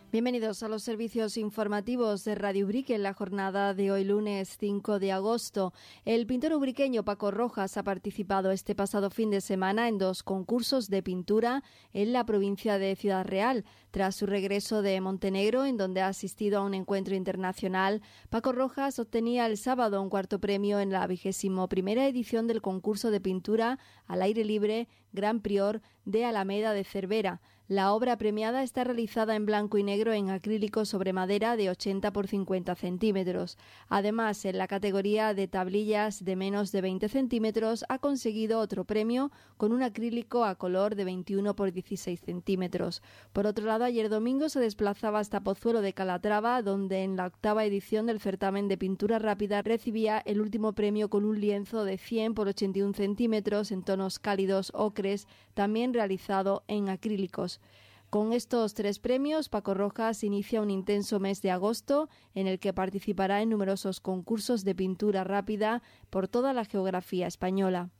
Bienvenidos a los servicios informativos de Radio Ubrique en la jornada de hoy lunes 5 de agosto. El pintor ubriqueño Paco Rojas ha participado este pasado fin de semana en 2 concursos de pintura en la provincia de Ciudad Real. Tras su regreso de Montenegro, en donde ha asistido a un encuentro internacional, Paco Rojas obtenía el sábado un cuarto premio en la 21ª edición del concurso de pintura al aire libre Gran Prior de Alameda de Cervera. La obra premiada está realizada en blanco y negro en acrílico sobre madera de 80 por 50 centímetros. Además, en la categoría de tablillas de menos de 20 centímetros ha conseguido otro premio con un acrílico a color de 21 por 16 centímetros. Por otro lado, ayer domingo se desplazaba hasta Pozuelo de Calatrava, donde en la 8ª edición del certamen de pintura rápida recibía el último premio con un lienzo de 100 por 81 centímetros en tonos cálidos ocres, también realizado en acrílicos. Con estos 3 premios, Paco Rojas inicia un intenso mes de agosto en el que participará en numerosos concursos de pintura rápida por toda la geografía española.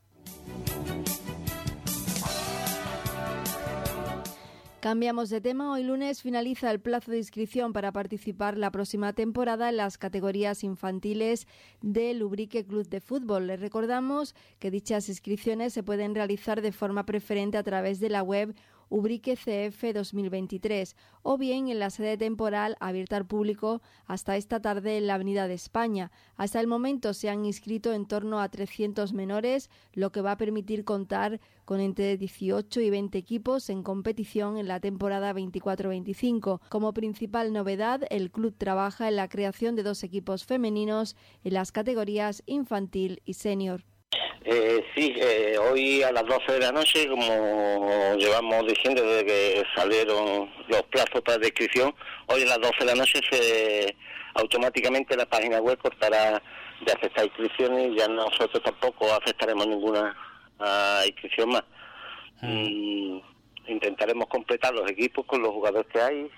Cambiamos de tema. Hoy lunes finaliza el plazo de inscripción para participar la próxima temporada en las categorías infantiles del Ubrique Club de Fútbol. Les recordamos que dichas inscripciones se pueden realizar de forma preferente a través de la web Ubrique CF 2023 o bien en la sede temporal abierta al público hasta esta tarde en la Avenida de España. Hasta el momento se han inscrito en torno a 300 menores, lo que va a permitir contar con entre 18 y 20 equipos en competición en la temporada 24-25. Como principal novedad, el club trabaja en la creación de 2 equipos femeninos en las categorías infantil y senior. Hoy a las 12 de la noche, como llevamos diciendo desde que salieron los plazos para inscripción, hoy a las 12 de la noche automáticamente la página web cortará de aceptar inscripciones y ya nosotros tampoco aceptaremos ninguna inscripción más. Intentaremos completar los equipos con los jugadores que hay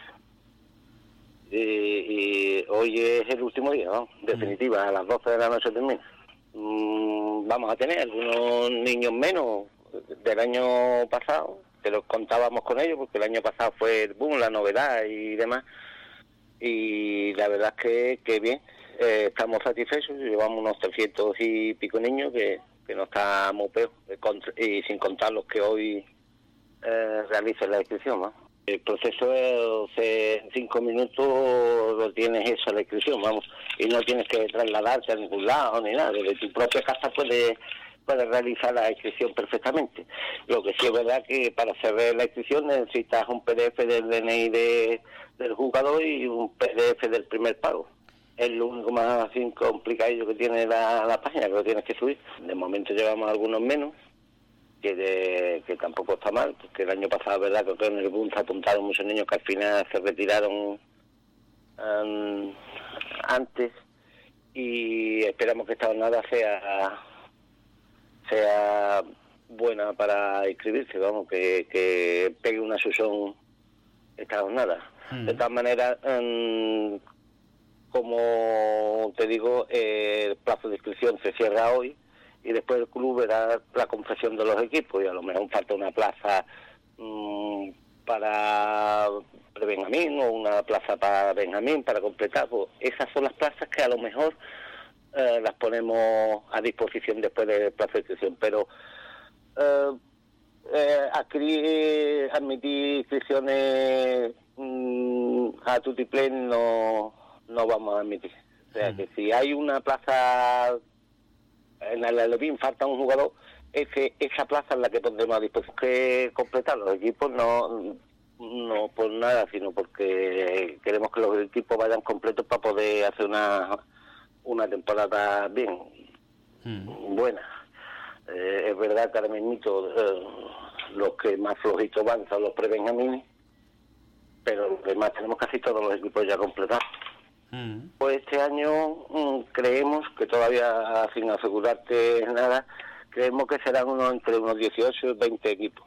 y hoy es el último día, ¿no? Definitiva, a las 12 de la noche termina. Vamos a tener algunos niños menos del año pasado, que los contábamos con ellos, porque el año pasado fue el boom, la novedad y demás, y la verdad es que bien, estamos satisfechos, llevamos unos 300 y pico niños que no está muy peor, y sin contar los que hoy realicen la inscripción, ¿no? El proceso en 5 minutos lo tienes hecho la inscripción, vamos, y no tienes que trasladarte a ningún lado ni nada, desde tu propia casa puedes realizar la inscripción perfectamente. Lo que sí es verdad que para hacer la inscripción necesitas un PDF del DNI del jugador y un PDF del primer pago. Es lo único más así complicado que tiene la página, que lo tienes que subir. De momento llevamos algunos menos, que tampoco está mal, porque el año pasado, verdad, que en el boom se apuntaron muchos niños que al final se retiraron antes, y esperamos que esta jornada sea buena para inscribirse, vamos, que pegue una sesión esta jornada. De todas maneras, como te digo, el plazo de inscripción se cierra hoy, y después el club verá la confección de los equipos, y a lo mejor falta una plaza para Benjamín o una plaza para Benjamín para completar. Pues esas son las plazas que a lo mejor las ponemos a disposición después del plazo de inscripción, pero admitir inscripciones a tutiplén no vamos a admitir. O sea que si hay una plaza en el Alevín, falta un jugador, esa plaza es la que pondremos a disposición. Que completar los equipos no por nada, sino porque queremos que los equipos vayan completos para poder hacer una temporada bien buena. Es verdad que ahora mismo los que más flojitos van son los pre-benjamines, pero además tenemos casi todos los equipos ya completados. Pues este año creemos que todavía, sin asegurarte nada, creemos que serán entre unos 18 y 20 equipos.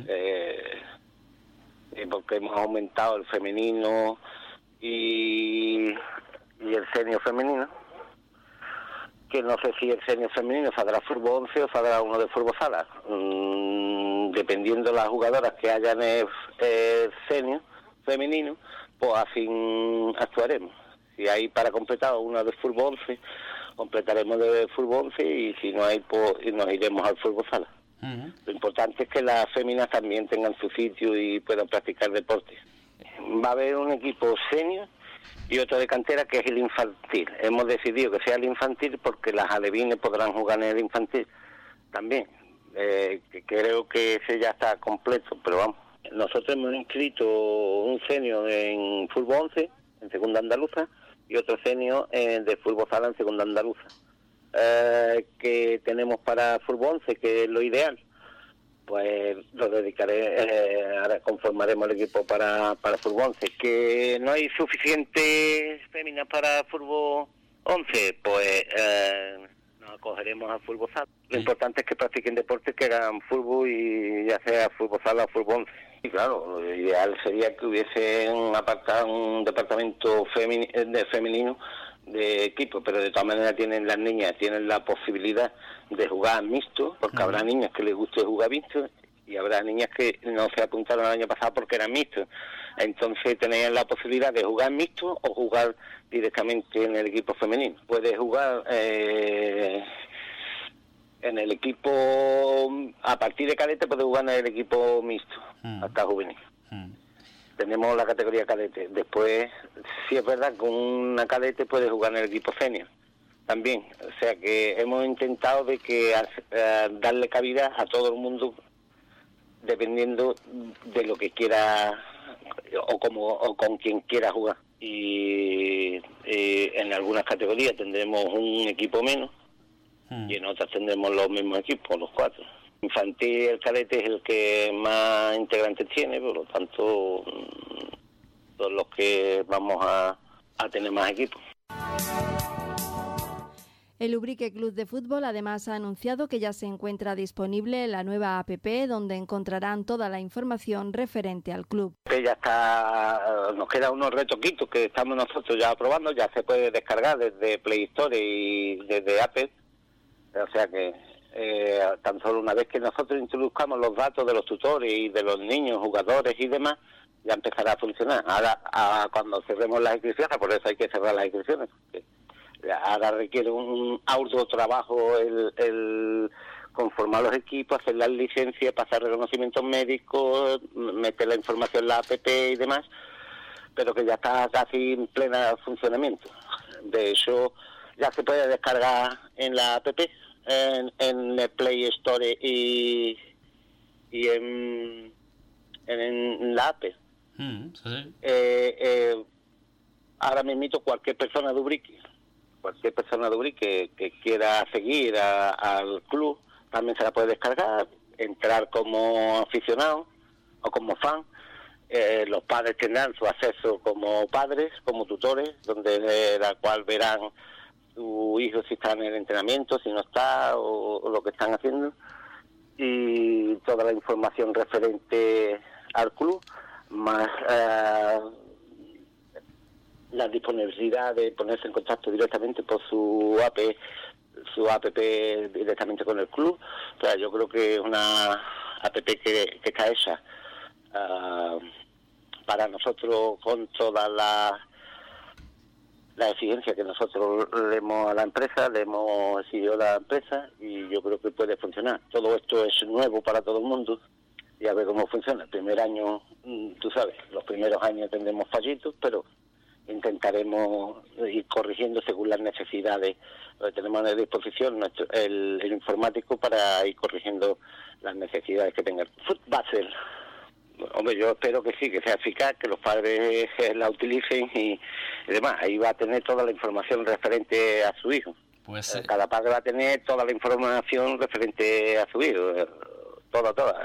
Porque hemos aumentado el femenino y el senior femenino, que no sé si el senior femenino saldrá fútbol 11 o saldrá uno de fútbol sala, dependiendo de las jugadoras que hayan el senior, femenino, pues así actuaremos. Si hay para completar una de fútbol 11, completaremos de fútbol 11 y si no hay, pues nos iremos al fútbol sala. Uh-huh. Lo importante es que las féminas también tengan su sitio y puedan practicar deporte. Va a haber un equipo senior y otro de cantera que es el infantil. Hemos decidido que sea el infantil porque las alevines podrán jugar en el infantil también. Que creo que ese ya está completo, pero vamos. Nosotros hemos inscrito un senior en fútbol 11, en segunda andaluza, y otro senior de fútbol sala en segunda andaluza. Que tenemos para fútbol 11, que es lo ideal, pues lo dedicaré, ahora conformaremos el equipo para fútbol 11. Que no hay suficientes féminas para fútbol 11, pues nos acogeremos al fútbol sala. Lo importante es que practiquen deportes, que hagan fútbol, y ya sea fútbol sala o fútbol 11. Y claro, lo ideal sería que hubiese un departamento femenino de equipo, pero de todas maneras las niñas tienen la posibilidad de jugar mixto, porque habrá niñas que les guste jugar mixto y habrá niñas que no se apuntaron el año pasado porque eran mixtos. Entonces tenían la posibilidad de jugar mixto o jugar directamente en el equipo femenino. Puede jugar en el equipo, a partir de cadete puede jugar en el equipo mixto, hasta juvenil. Tenemos la categoría cadete. Después, sí es verdad que una cadete puede jugar en el equipo senior también. O sea que hemos intentado de que darle cabida a todo el mundo dependiendo de lo que quiera o con quien quiera jugar. Y en algunas categorías tendremos un equipo menos y en otras tendremos los mismos equipos, los 4. Infantil, el cadete es el que más integrantes tiene, por lo tanto son los que vamos a tener más equipos. El Ubrique Club de Fútbol además ha anunciado que ya se encuentra disponible la nueva app donde encontrarán toda la información referente al club. Ya está, nos quedan unos retoquitos que estamos nosotros ya probando, ya se puede descargar desde Play Store y desde Apple, o sea que tan solo una vez que nosotros introduzcamos los datos de los tutores y de los niños, jugadores y demás, ya empezará a funcionar. Ahora, cuando cerremos las inscripciones, por eso hay que cerrar las inscripciones, porque ahora requiere un arduo trabajo el conformar los equipos, hacer las licencias, pasar reconocimientos médicos, meter la información en la app y demás, pero que ya está casi en pleno funcionamiento. De hecho, ya se puede descargar en la app, en el Play Store y en la app. Sí. Ahora mismo cualquier persona de Ubrique que quiera seguir al club también se la puede descargar, entrar como aficionado o como fan. Los padres tendrán su acceso como padres, como tutores, donde la cual verán su hijo si está en el entrenamiento, si no está, o lo que están haciendo, y toda la información referente al club, más la disponibilidad de ponerse en contacto directamente por su app directamente con el club. O sea, yo creo que es una app que está hecha para nosotros, con toda la exigencia que nosotros le hemos exigido a la empresa, y yo creo que puede funcionar. Todo esto es nuevo para todo el mundo y a ver cómo funciona. El primer año, tú sabes, los primeros años tendremos fallitos, pero intentaremos ir corrigiendo según las necesidades. Tenemos a disposición el informático para ir corrigiendo las necesidades que tenga el fútbol. Hombre, yo espero que sí, que sea eficaz, que los padres la utilicen y demás. Ahí va a tener toda la información referente a su hijo. Pues cada padre va a tener toda la información referente a su hijo, toda.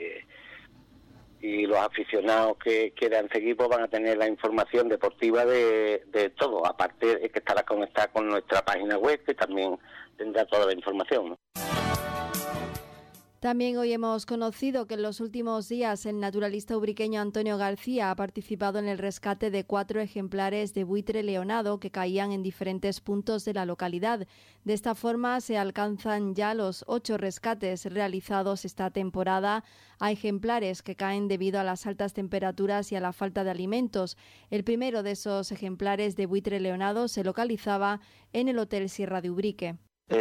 Y los aficionados que quieran seguir pues van a tener la información deportiva de todo. Aparte es que estará conectada con nuestra página web, que también tendrá toda la información, ¿no? También hoy hemos conocido que en los últimos días el naturalista ubriqueño Antonio García ha participado en el rescate de 4 ejemplares de buitre leonado que caían en diferentes puntos de la localidad. De esta forma se alcanzan ya los 8 rescates realizados esta temporada a ejemplares que caen debido a las altas temperaturas y a la falta de alimentos. El primero de esos ejemplares de buitre leonado se localizaba en el Hotel Sierra de Ubrique.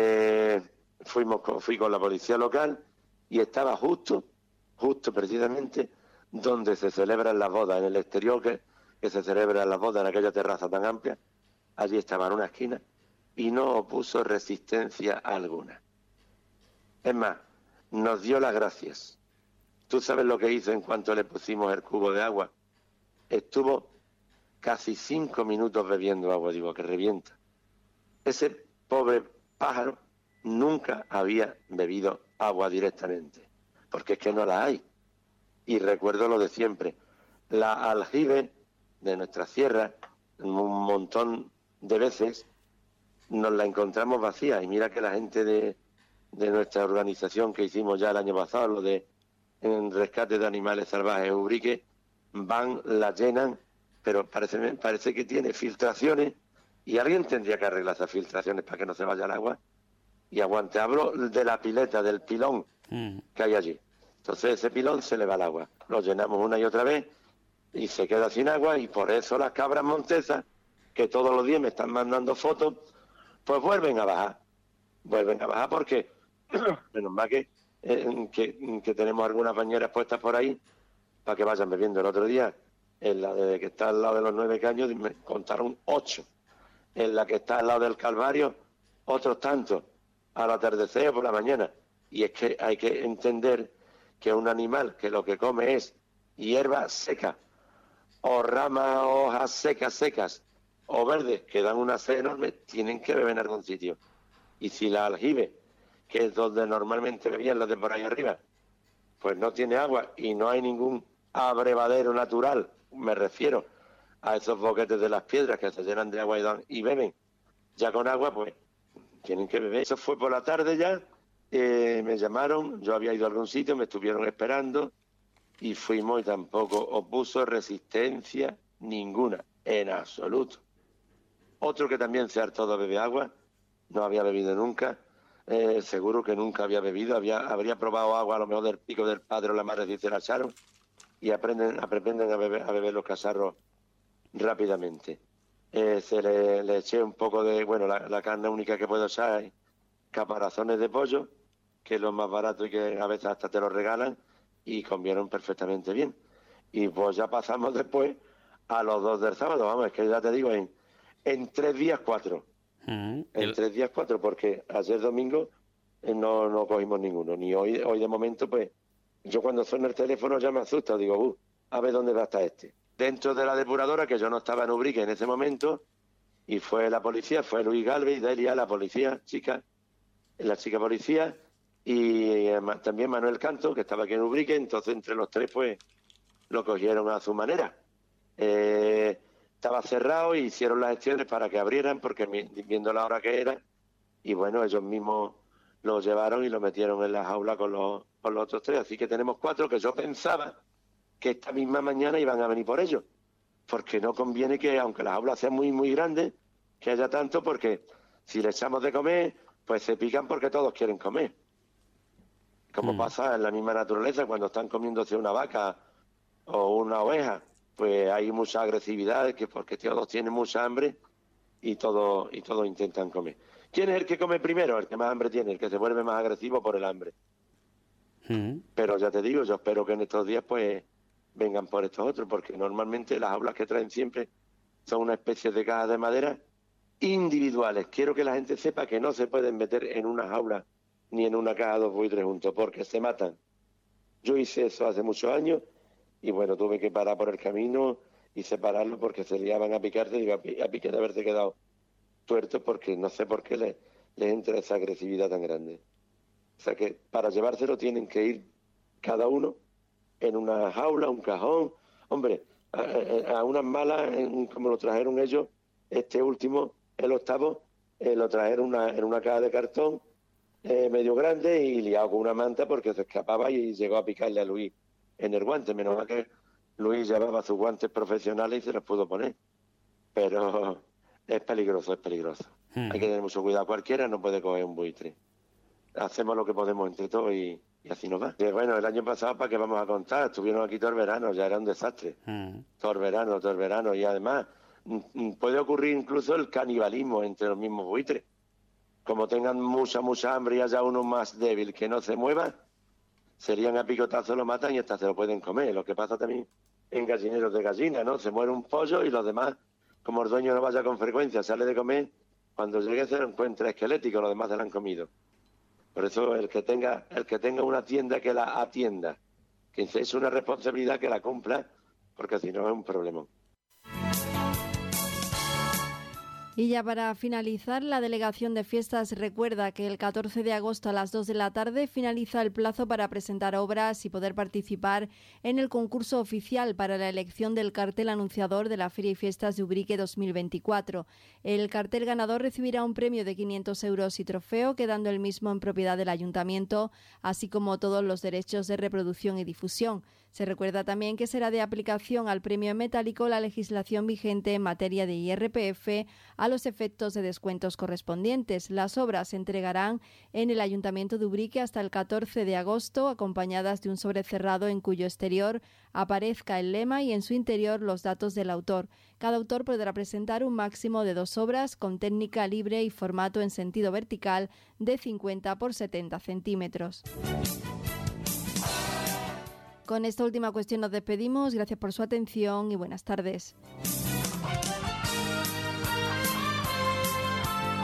Fui con la policía local y estaba justo precisamente donde se celebran las bodas, en el exterior que se celebran las bodas, en aquella terraza tan amplia. Allí estaba en una esquina y no opuso resistencia alguna. Es más, nos dio las gracias. ¿Tú sabes lo que hizo en cuanto le pusimos el cubo de agua? Estuvo casi 5 minutos bebiendo agua, digo, que revienta. Ese pobre pájaro nunca había bebido agua directamente, porque es que no la hay. Y recuerdo lo de siempre, la aljibe de nuestra sierra, un montón de veces nos la encontramos vacía, y mira que la gente de nuestra organización que hicimos ya el año pasado, lo de en rescate de animales salvajes Ubrique, van, la llenan, pero parece que tiene filtraciones, y alguien tendría que arreglar esas filtraciones para que no se vaya el agua y aguante. Hablo de la pileta, del pilón que hay allí. Entonces ese pilón se le va el agua. Lo llenamos una y otra vez y se queda sin agua, y por eso las cabras montesas, que todos los días me están mandando fotos, pues vuelven a bajar. Vuelven a bajar porque, menos mal que tenemos algunas bañeras puestas por ahí para que vayan bebiendo. El otro día, en la que está al lado de los 9 caños, me contaron 8. En la que está al lado del Calvario, otros tantos, al atardecer o por la mañana. Y es que hay que entender que un animal que lo que come es hierba seca, o ramas, hojas secas, o verdes, que dan una sed enorme, tienen que beber en algún sitio. Y si la aljibe, que es donde normalmente bebían los de por ahí arriba, pues no tiene agua y no hay ningún abrevadero natural, me refiero a esos boquetes de las piedras que se llenan de agua y beben ya con agua, pues tienen que beber. Eso fue por la tarde ya, me llamaron, yo había ido a algún sitio, me estuvieron esperando y fuimos, y tampoco opuso resistencia ninguna, en absoluto. Otro que también se hartó de beber agua, no había bebido nunca, seguro que nunca había bebido, habría probado agua a lo mejor del pico del padre o la madre, si se la echaron, y aprenden a beber los cazarros rápidamente. Se le eché un poco de, la carne única que puedo echar es caparazones de pollo, que es lo más barato y que a veces hasta te lo regalan, y comieron perfectamente bien. Y pues ya pasamos después a los 2 del sábado, vamos, es que ya te digo, en 3 días 4. En 3 días 4, porque ayer domingo no cogimos ninguno, ni hoy de momento, pues yo cuando suena el teléfono ya me asusta, digo, a ver dónde va a estar este. Dentro de la depuradora, que yo no estaba en Ubrique en ese momento, y fue la policía, fue Luis Galvez y Delia, la policía, la chica policía, y también Manuel Canto, que estaba aquí en Ubrique. Entonces entre los 3 pues lo cogieron a su manera. Estaba cerrado y hicieron las gestiones para que abrieran, porque viendo la hora que era, y bueno, ellos mismos lo llevaron y lo metieron en la jaula con los otros 3, así que tenemos 4 que yo pensaba que esta misma mañana iban a venir por ellos, porque no conviene que, aunque la jaula sea muy, muy grande, que haya tanto, porque si le echamos de comer, pues se pican porque todos quieren comer. Como pasa en la misma naturaleza, cuando están comiéndose una vaca o una oveja, pues hay mucha agresividad, porque todos tienen mucha hambre y todos intentan comer. ¿Quién es el que come primero? El que más hambre tiene, el que se vuelve más agresivo por el hambre. Pero ya te digo, yo espero que en estos días pues vengan por estos otros, porque normalmente las jaulas que traen siempre son una especie de cajas de madera individuales. Quiero que la gente sepa que no se pueden meter en una jaula ni en una caja 2 buitres juntos, porque se matan. Yo hice eso hace muchos años y bueno, tuve que parar por el camino y separarlo porque se liaban a picarte, digo, a pique de haberse quedado tuerto, porque no sé por qué les entra esa agresividad tan grande. O sea que para llevárselo tienen que ir cada uno en una jaula, un cajón. Hombre, a unas malas, como lo trajeron ellos, este último, el 8º, lo trajeron en una caja de cartón, medio grande y liado con una manta porque se escapaba y llegó a picarle a Luis en el guante. Menos mal que Luis llevaba sus guantes profesionales y se los pudo poner. Pero es peligroso, es peligroso. Hay que tener mucho cuidado. Cualquiera no puede coger un buitre. Hacemos lo que podemos entre todos y así nos va. Y bueno, el año pasado, ¿para qué vamos a contar? Estuvieron aquí todo el verano, ya era un desastre. Todo el verano. Y además, puede ocurrir incluso el canibalismo entre los mismos buitres. Como tengan mucha hambre y haya uno más débil que no se mueva, serían a picotazo, lo matan y hasta se lo pueden comer. Lo que pasa también en gallineros de gallina, ¿no? Se muere un pollo y los demás, como el dueño no vaya con frecuencia, sale de comer, cuando llegue se lo encuentra esquelético, los demás se lo han comido. Por eso el que tenga una tienda que la atienda, que es una responsabilidad que la cumpla, porque si no es un problema. Y ya para finalizar, la Delegación de Fiestas recuerda que el 14 de agosto a las 2 de la tarde finaliza el plazo para presentar obras y poder participar en el concurso oficial para la elección del cartel anunciador de la Feria y Fiestas de Ubrique 2024. El cartel ganador recibirá un premio de 500 euros y trofeo, quedando el mismo en propiedad del Ayuntamiento, así como todos los derechos de reproducción y difusión. Se recuerda también que será de aplicación al premio en metálico la legislación vigente en materia de IRPF a los efectos de descuentos correspondientes. Las obras se entregarán en el Ayuntamiento de Ubrique hasta el 14 de agosto, acompañadas de un sobre cerrado en cuyo exterior aparezca el lema y en su interior los datos del autor. Cada autor podrá presentar un máximo de 2 obras con técnica libre y formato en sentido vertical de 50 por 70 centímetros. Con esta última cuestión nos despedimos. Gracias por su atención y buenas tardes.